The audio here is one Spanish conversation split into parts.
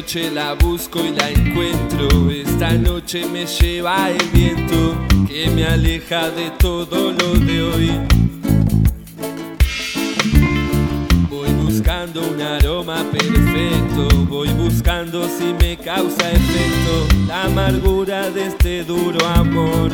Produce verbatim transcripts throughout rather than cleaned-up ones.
noche la busco y la encuentro. Esta noche me lleva el viento que me aleja de todo lo de hoy. Voy buscando un aroma perfecto, voy buscando si me causa efecto la amargura de este duro amor.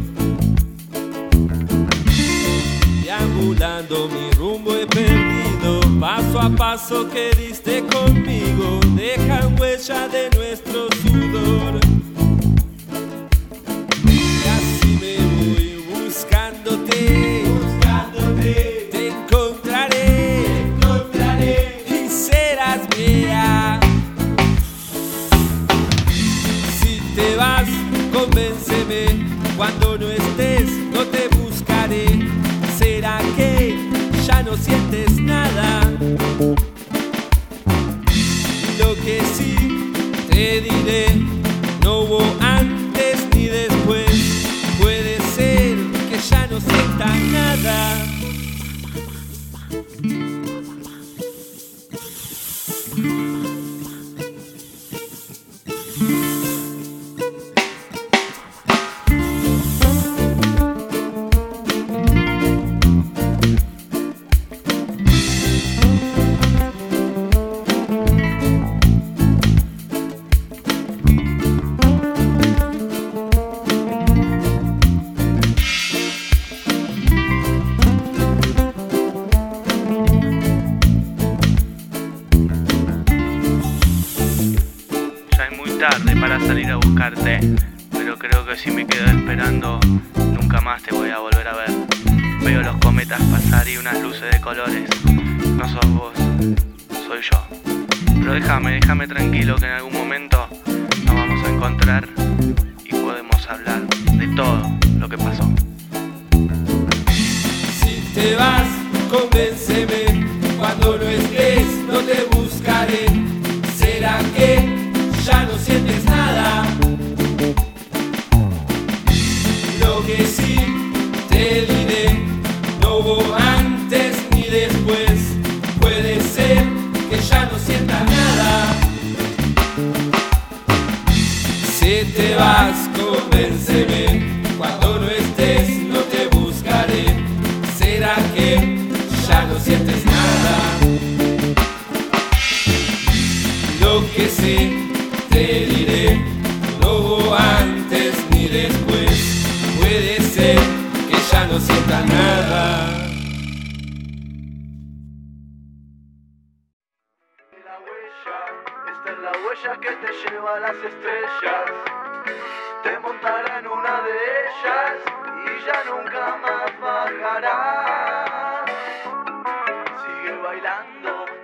Deambulando mi rumbo he perdido, paso a paso que diste conmigo, dejan huella de nuestro sudor. Y así me voy buscándote, buscándote, te encontraré, te encontraré y serás mía. Si te vas, convénceme, cuando no estés no te buscaré. ¿Será que ya no sientes nada? Lo que sí te diré, no hubo antes ni después. Puede ser que ya no sientas nada. Tarde para salir a buscarte, pero creo que si me quedo esperando nunca más te voy a volver a ver. Veo los cometas pasar y unas luces de colores. No sos vos, soy yo. Pero déjame, déjame tranquilo que en algún momento nos vamos a encontrar y podemos hablar de todo lo que pasó. Si te vas, convénceme, cuando no estés no te buscaré. ¿Será que ya no sientes nada? Lo que sí te diré, no hubo antes ni después. Puede ser que ya no sientas nada. Si te vas, convénceme, cuando no estés no te buscaré. ¿Será que ya no sientes nada? Lo que sí te diré, no hubo antes ni después. Puede ser que ya no sienta nada. La huella, esta es la huella que te lleva a las estrellas. Te montará en una de ellas y ya nunca más bajarás. Sigue bailando.